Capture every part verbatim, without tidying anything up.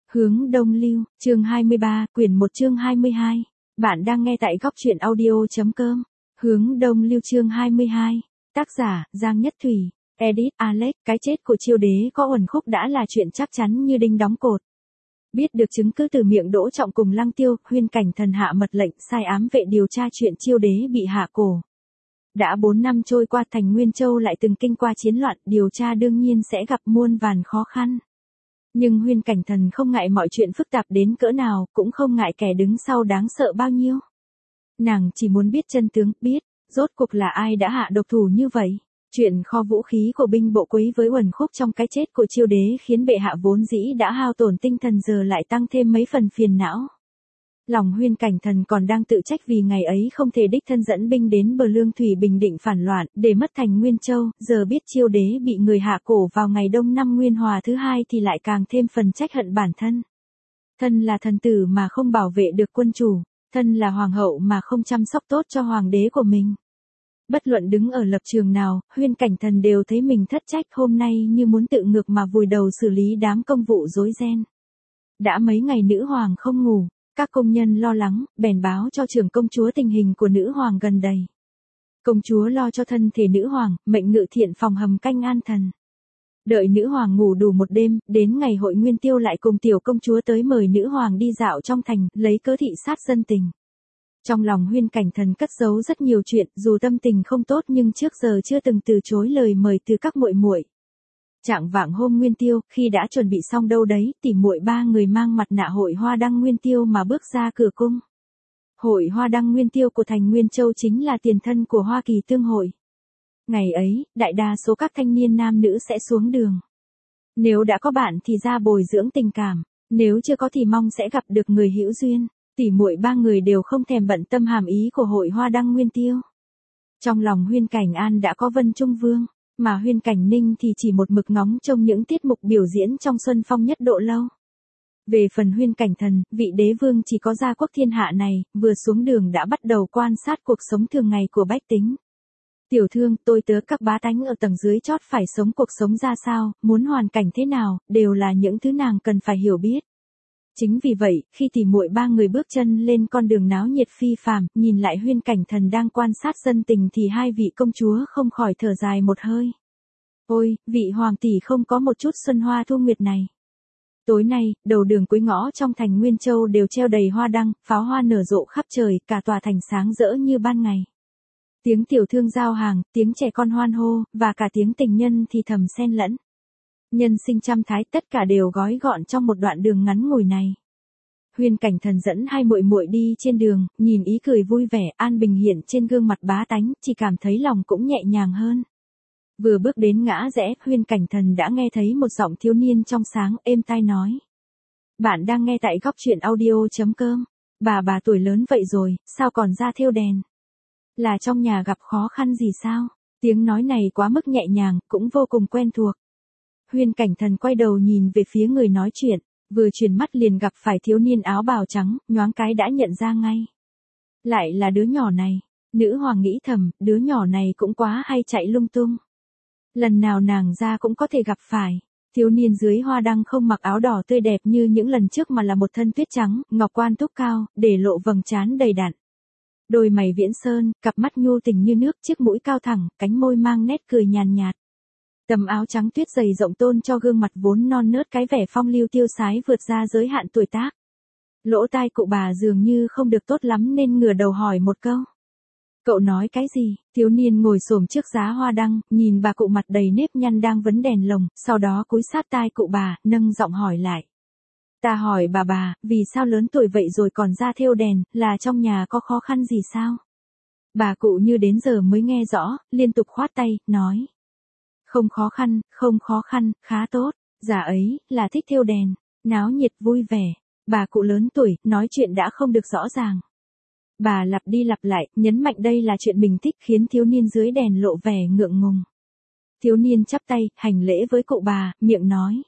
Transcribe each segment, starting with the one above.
Hướng đông lưu, chương hai mươi ba, quyển một chương hai mươi hai. Bạn đang nghe tại góc truyện audio.com. Hướng đông lưu chương hai mươi hai. Tác giả, Giang Nhất Thủy. Edit, Alex. Cái chết của Chiêu Đế có uẩn khúc đã là chuyện chắc chắn như đinh đóng cột. Biết được chứng cứ từ miệng Đỗ Trọng cùng Lăng Tiêu, Huyên Cảnh Thần hạ mật lệnh sai ám vệ điều tra chuyện Chiêu Đế bị hạ cổ. Đã bốn năm trôi qua, thành Nguyên Châu lại từng kinh qua chiến loạn, điều tra đương nhiên sẽ gặp muôn vàn khó khăn. Nhưng Huyên Cảnh Thần không ngại mọi chuyện phức tạp đến cỡ nào, cũng không ngại kẻ đứng sau đáng sợ bao nhiêu. Nàng chỉ muốn biết chân tướng, biết, rốt cuộc là ai đã hạ độc thủ như vậy. Chuyện kho vũ khí của binh bộ quấy với uẩn khúc trong cái chết của Chiêu Đế khiến bệ hạ vốn dĩ đã hao tổn tinh thần giờ lại tăng thêm mấy phần phiền não. Lòng Huyên Cảnh Thần còn đang tự trách vì ngày ấy không thể đích thân dẫn binh đến bờ Lương Thủy bình định phản loạn, để mất thành Nguyên Châu, giờ biết Chiêu Đế bị người hạ cổ vào ngày đông năm Nguyên Hòa thứ hai thì lại càng thêm phần trách hận bản thân. Thân là thần tử mà không bảo vệ được quân chủ, thân là hoàng hậu mà không chăm sóc tốt cho hoàng đế của mình. Bất luận đứng ở lập trường nào, Huyên Cảnh Thần đều thấy mình thất trách, hôm nay như muốn tự ngược mà vùi đầu xử lý đám công vụ rối ren. Đã mấy ngày nữ hoàng không ngủ. Các công nhân lo lắng, bèn báo cho trưởng công chúa tình hình của nữ hoàng gần đây. Công chúa lo cho thân thể nữ hoàng, mệnh ngự thiện phòng hầm canh an thần. Đợi nữ hoàng ngủ đủ một đêm, đến ngày hội Nguyên Tiêu lại cùng tiểu công chúa tới mời nữ hoàng đi dạo trong thành, lấy cớ thị sát dân tình. Trong lòng Huyên Cảnh Thần cất giấu rất nhiều chuyện, dù tâm tình không tốt nhưng trước giờ chưa từng từ chối lời mời từ các muội muội. Trạng vạng hôm Nguyên Tiêu, khi đã chuẩn bị xong đâu đấy, tỉ muội ba người mang mặt nạ hội hoa đăng Nguyên Tiêu mà bước ra cửa cung. Hội hoa đăng Nguyên Tiêu của thành Nguyên Châu chính là tiền thân của Hoa Kỳ Tương hội. Ngày ấy, đại đa số các thanh niên nam nữ sẽ xuống đường. Nếu đã có bạn thì ra bồi dưỡng tình cảm, nếu chưa có thì mong sẽ gặp được người hữu duyên. Tỉ muội ba người đều không thèm bận tâm hàm ý của hội hoa đăng Nguyên Tiêu. Trong lòng Huyên Cảnh An đã có Vân Trung Vương. Mà Huyên Cảnh Ninh thì chỉ một mực ngóng trông những tiết mục biểu diễn trong Xuân Phong Nhất Độ Lâu. Về phần Huyên Cảnh Thần, vị đế vương chỉ có gia quốc thiên hạ này, vừa xuống đường đã bắt đầu quan sát cuộc sống thường ngày của bách tính. Tiểu thương, tôi tớ các bá tánh ở tầng dưới chót phải sống cuộc sống ra sao, muốn hoàn cảnh thế nào, đều là những thứ nàng cần phải hiểu biết. Chính vì vậy, khi tỉ muội ba người bước chân lên con đường náo nhiệt phi phàm, nhìn lại Huyên Cảnh Thần đang quan sát dân tình thì hai vị công chúa không khỏi thở dài một hơi. Ôi, vị hoàng tỷ không có một chút xuân hoa thu nguyệt này. Tối nay, đầu đường cuối ngõ trong thành Nguyên Châu đều treo đầy hoa đăng, pháo hoa nở rộ khắp trời, cả tòa thành sáng rỡ như ban ngày. Tiếng tiểu thương giao hàng, tiếng trẻ con hoan hô, và cả tiếng tình nhân thì thầm xen lẫn. Nhân sinh trăm thái tất cả đều gói gọn trong một đoạn đường ngắn ngủi này. Huyên Cảnh Thần dẫn hai muội muội đi trên đường, nhìn ý cười vui vẻ, an bình hiện trên gương mặt bá tánh, chỉ cảm thấy lòng cũng nhẹ nhàng hơn. Vừa bước đến ngã rẽ, Huyên Cảnh Thần đã nghe thấy một giọng thiếu niên trong sáng, êm tai nói. Bạn đang nghe tại góc truyện audio.com. Bà bà tuổi lớn vậy rồi, sao còn ra thêu đèn? Là trong nhà gặp khó khăn gì sao? Tiếng nói này quá mức nhẹ nhàng, cũng vô cùng quen thuộc. Huyên Cảnh Thần quay đầu nhìn về phía người nói chuyện, vừa chuyển mắt liền gặp phải thiếu niên áo bào trắng, nhoáng cái đã nhận ra ngay. Lại là đứa nhỏ này, nữ hoàng nghĩ thầm, đứa nhỏ này cũng quá hay chạy lung tung. Lần nào nàng ra cũng có thể gặp phải. Thiếu niên dưới hoa đăng không mặc áo đỏ tươi đẹp như những lần trước mà là một thân tuyết trắng, ngọc quan túc cao, để lộ vầng trán đầy đặn. Đôi mày viễn sơn, cặp mắt nhu tình như nước, chiếc mũi cao thẳng, cánh môi mang nét cười nhàn nhạt. Tầm áo trắng tuyết dày rộng tôn cho gương mặt vốn non nớt cái vẻ phong lưu tiêu sái vượt ra giới hạn tuổi tác. Lỗ tai cụ bà dường như không được tốt lắm nên ngửa đầu hỏi một câu. Cậu nói cái gì? Thiếu niên ngồi xổm trước giá hoa đăng, nhìn bà cụ mặt đầy nếp nhăn đang vấn đèn lồng, sau đó cúi sát tai cụ bà, nâng giọng hỏi lại. Ta hỏi bà bà, vì sao lớn tuổi vậy rồi còn ra thêu đèn, là trong nhà có khó khăn gì sao? Bà cụ như đến giờ mới nghe rõ, liên tục khoát tay, nói. Không khó khăn, không khó khăn, khá tốt, già ấy, là thích thêu đèn, náo nhiệt vui vẻ. Bà cụ lớn tuổi, nói chuyện đã không được rõ ràng. Bà lặp đi lặp lại, nhấn mạnh đây là chuyện mình thích khiến thiếu niên dưới đèn lộ vẻ ngượng ngùng. Thiếu niên chắp tay, hành lễ với cụ bà, miệng nói.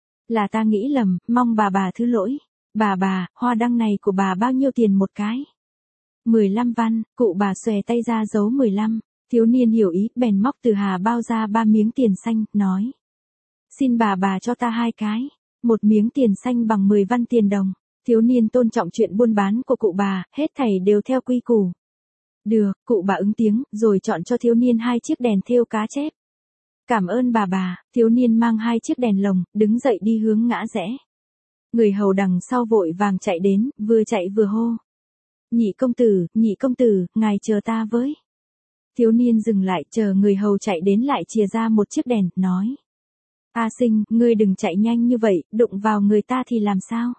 Là ta nghĩ lầm, mong bà bà thứ lỗi. Bà bà, hoa đăng này của bà bao nhiêu tiền một cái? mười lăm văn, cụ bà xòe tay ra giấu mười lăm. Thiếu niên hiểu ý, bèn móc từ hà bao ra ba miếng tiền xanh, nói. Xin bà bà cho ta hai cái. Một miếng tiền xanh bằng mười văn tiền đồng. Thiếu niên tôn trọng chuyện buôn bán của cụ bà, hết thảy đều theo quy củ. Được, cụ bà ứng tiếng, rồi chọn cho thiếu niên hai chiếc đèn thêu cá chép. Cảm ơn bà bà, thiếu niên mang hai chiếc đèn lồng, đứng dậy đi hướng ngã rẽ. Người hầu đằng sau vội vàng chạy đến, vừa chạy vừa hô. Nhị công tử, nhị công tử, ngài chờ ta với. Thiếu niên dừng lại, chờ người hầu chạy đến lại chìa ra một chiếc đèn, nói. A Sinh, ngươi đừng chạy nhanh như vậy, đụng vào người ta thì làm sao?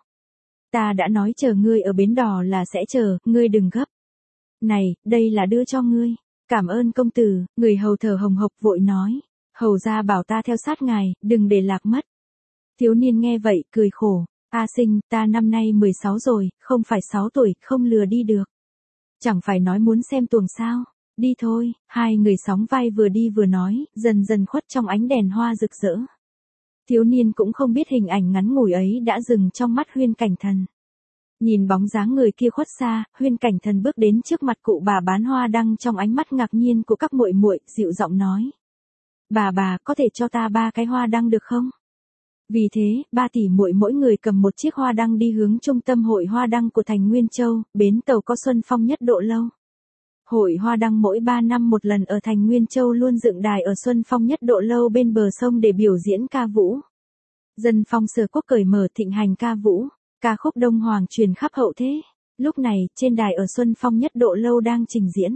Ta đã nói chờ ngươi ở bến đò là sẽ chờ, ngươi đừng gấp. Này, đây là đưa cho ngươi. Cảm ơn công tử, người hầu thở hồng hộc vội nói. Hầu ra bảo ta theo sát ngài, đừng để lạc mất. Thiếu niên nghe vậy, cười khổ. A Sinh, ta năm nay mười sáu rồi, không phải sáu tuổi, không lừa đi được. Chẳng phải nói muốn xem tuồng sao. Đi thôi, hai người sóng vai vừa đi vừa nói, dần dần khuất trong ánh đèn hoa rực rỡ. Thiếu niên cũng không biết hình ảnh ngắn ngủi ấy đã dừng trong mắt Huyên Cảnh Thần. Nhìn bóng dáng người kia khuất xa, Huyên Cảnh Thần bước đến trước mặt cụ bà bán hoa đăng trong ánh mắt ngạc nhiên của các muội muội, dịu giọng nói. Bà bà có thể cho ta ba cái hoa đăng được không? Vì thế, ba tỷ muội mỗi người cầm một chiếc hoa đăng đi hướng trung tâm hội hoa đăng của thành Nguyên Châu, bến tàu có Xuân Phong Nhất Độ Lâu. Hội hoa đăng mỗi ba năm một lần ở thành Nguyên Châu luôn dựng đài ở Xuân Phong Nhất Độ Lâu bên bờ sông để biểu diễn ca vũ. Dân phong Sở Quốc cởi mở thịnh hành ca vũ, ca khúc Đông Hoàng truyền khắp hậu thế. Lúc này, trên đài ở Xuân Phong Nhất Độ Lâu đang trình diễn.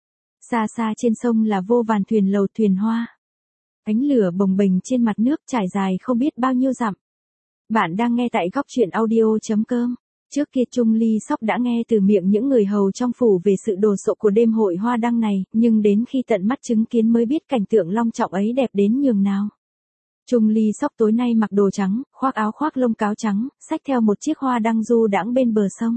Xa xa trên sông là vô vàn thuyền lầu thuyền hoa. Ánh lửa bồng bềnh trên mặt nước trải dài không biết bao nhiêu dặm. Bạn đang nghe tại góc truyện audio chấm com. Trước kia Trung Ly Sóc đã nghe từ miệng những người hầu trong phủ về sự đồ sộ của đêm hội hoa đăng này, nhưng đến khi tận mắt chứng kiến mới biết cảnh tượng long trọng ấy đẹp đến nhường nào. Trung Ly Sóc tối nay mặc đồ trắng, khoác áo khoác lông cáo trắng, xách theo một chiếc hoa đăng du đãng bên bờ sông.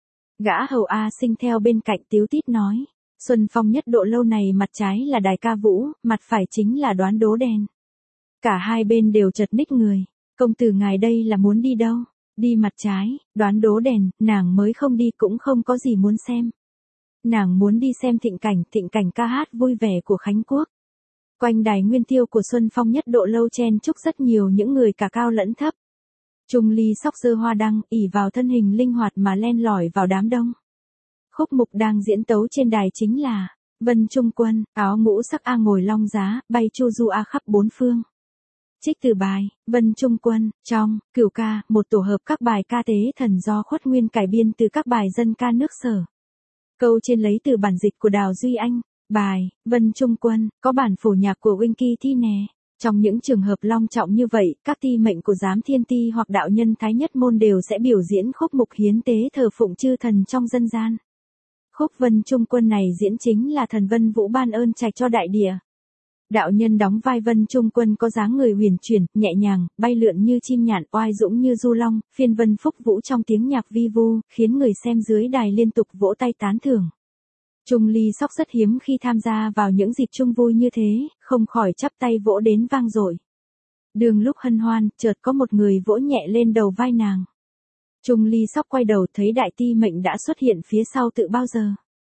Gã hầu A Sinh theo bên cạnh tíu tít nói. Xuân Phong Nhất Độ Lâu này mặt trái là đài ca vũ, mặt phải chính là đoán đố đèn. Cả hai bên đều chật ních người. Công tử ngài đây là muốn đi đâu? Đi mặt trái, đoán đố đèn, nàng mới không đi cũng không có gì muốn xem. Nàng muốn đi xem thịnh cảnh, thịnh cảnh ca hát vui vẻ của Khánh Quốc. Quanh đài nguyên tiêu của Xuân Phong Nhất Độ Lâu chen chúc rất nhiều những người cả cao lẫn thấp. Trung Ly Sóc giơ hoa đăng, ỉ vào thân hình linh hoạt mà len lỏi vào đám đông. Khúc mục đang diễn tấu trên đài chính là Vân Trung Quân, áo ngũ sắc A ngồi long giá, bay chu du A khắp bốn phương. Trích từ bài Vân Trung Quân, trong Cửu Ca, một tổ hợp các bài ca tế thần do Khuất Nguyên cải biên từ các bài dân ca nước Sở. Câu trên lấy từ bản dịch của Đào Duy Anh. Bài Vân Trung Quân có bản phổ nhạc của Wing Ki Thi nè. Trong những trường hợp long trọng như vậy, các ti mệnh của giám thiên ti hoặc đạo nhân Thái Nhất Môn đều sẽ biểu diễn khúc mục hiến tế thờ phụng chư thần trong dân gian. Khúc Vân Trung Quân này diễn chính là thần Vân Vũ ban ơn trạch cho đại địa. Đạo nhân đóng vai Vân Trung Quân có dáng người huyền chuyển, nhẹ nhàng, bay lượn như chim nhạn, oai dũng như du long, phiên vân phúc vũ trong tiếng nhạc vi vu, khiến người xem dưới đài liên tục vỗ tay tán thưởng. Trung Ly Sóc rất hiếm khi tham gia vào những dịp chung vui như thế, không khỏi chắp tay vỗ đến vang dội. Đường lúc hân hoan, chợt có một người vỗ nhẹ lên đầu vai nàng. Trung Ly Sóc quay đầu thấy đại ti mệnh đã xuất hiện phía sau tự bao giờ.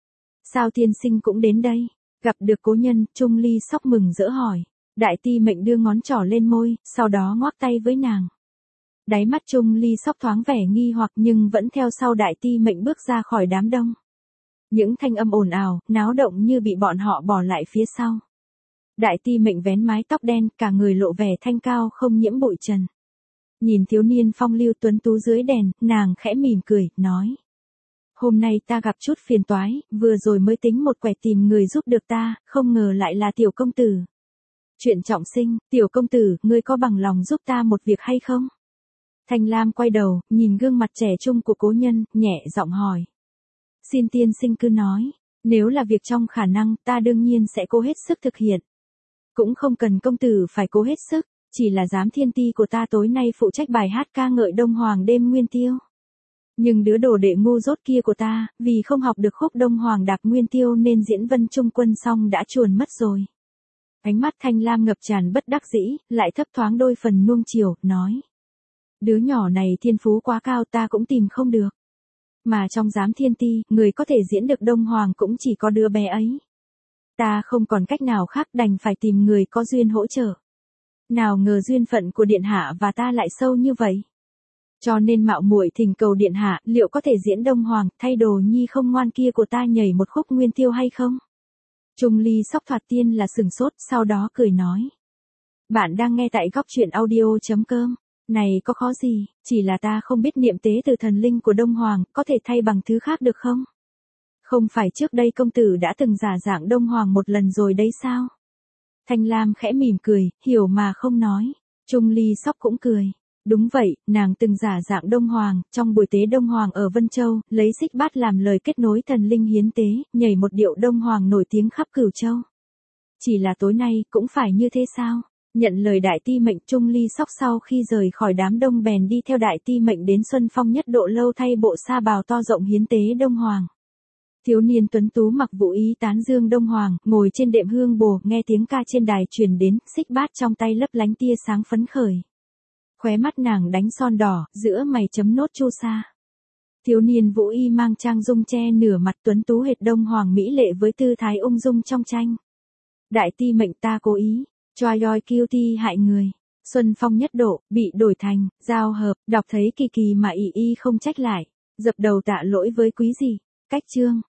Sao tiên sinh cũng đến đây? Gặp được cố nhân, Trung Ly Sóc mừng rỡ hỏi. Đại ti mệnh đưa ngón trỏ lên môi, sau đó ngoắc tay với nàng. Đáy mắt Trung Ly Sóc thoáng vẻ nghi hoặc nhưng vẫn theo sau đại ti mệnh bước ra khỏi đám đông. Những thanh âm ồn ào, náo động như bị bọn họ bỏ lại phía sau. Đại ti mệnh vén mái tóc đen, cả người lộ vẻ thanh cao không nhiễm bụi trần. Nhìn thiếu niên phong lưu tuấn tú dưới đèn, nàng khẽ mỉm cười, nói. Hôm nay ta gặp chút phiền toái, vừa rồi mới tính một quẻ tìm người giúp được ta, không ngờ lại là tiểu công tử. Chuyện trọng sinh, tiểu công tử, ngươi có bằng lòng giúp ta một việc hay không? Thanh Lam quay đầu, nhìn gương mặt trẻ trung của cố nhân, nhẹ giọng hỏi. Xin tiên sinh cứ nói, nếu là việc trong khả năng, ta đương nhiên sẽ cố hết sức thực hiện. Cũng không cần công tử phải cố hết sức, chỉ là giám thiên ti của ta tối nay phụ trách bài hát ca ngợi Đông Hoàng đêm nguyên tiêu. Nhưng đứa đồ đệ ngu dốt kia của ta, vì không học được khúc Đông Hoàng đạp nguyên tiêu nên diễn Vân Trung Quân xong đã chuồn mất rồi. Ánh mắt Thanh Lam ngập tràn bất đắc dĩ, lại thấp thoáng đôi phần nuông chiều, nói. Đứa nhỏ này thiên phú quá cao ta cũng tìm không được. Mà trong giám thiên ti, người có thể diễn được Đông Hoàng cũng chỉ có đứa bé ấy. Ta không còn cách nào khác đành phải tìm người có duyên hỗ trợ. Nào ngờ duyên phận của điện hạ và ta lại sâu như vậy. Cho nên mạo muội thỉnh cầu điện hạ, liệu có thể diễn Đông Hoàng, thay đồ nhi không ngoan kia của ta nhảy một khúc nguyên tiêu hay không? Trung Ly Sóc thoạt tiên là sừng sốt, sau đó cười nói. Bạn đang nghe tại góc truyện audio.com. Này có khó gì, chỉ là ta không biết niệm tế từ thần linh của Đông Hoàng, có thể thay bằng thứ khác được không? Không phải trước đây công tử đã từng giả dạng Đông Hoàng một lần rồi đấy sao? Thanh Lam khẽ mỉm cười, hiểu mà không nói. Trung Ly Sóc cũng cười. Đúng vậy, nàng từng giả dạng Đông Hoàng, trong buổi tế Đông Hoàng ở Vân Châu, lấy xích bát làm lời kết nối thần linh hiến tế, nhảy một điệu Đông Hoàng nổi tiếng khắp Cửu Châu. Chỉ là tối nay, cũng phải như thế sao? Nhận lời đại ti mệnh, Trung Ly Sóc sau khi rời khỏi đám đông bèn đi theo đại ti mệnh đến Xuân Phong Nhất Độ lâu thay bộ sa bào to rộng hiến tế Đông Hoàng. Thiếu niên tuấn tú mặc vũ ý tán dương Đông Hoàng, ngồi trên đệm hương bồ, nghe tiếng ca trên đài truyền đến, xích bát trong tay lấp lánh tia sáng phấn khởi. Khóe mắt nàng đánh son đỏ, giữa mày chấm nốt chu sa. Thiếu niên vũ y mang trang dung che nửa mặt tuấn tú hệt Đông Hoàng mỹ lệ với tư thái ung dung trong tranh. Đại ti mệnh ta cố ý, choi yoi kiêu ti hại người. Xuân Phong Nhất Độ, bị đổi thành, giao hợp, đọc thấy kỳ kỳ mà ỷ y không trách lại. Dập đầu tạ lỗi với quý gì. Cách chương.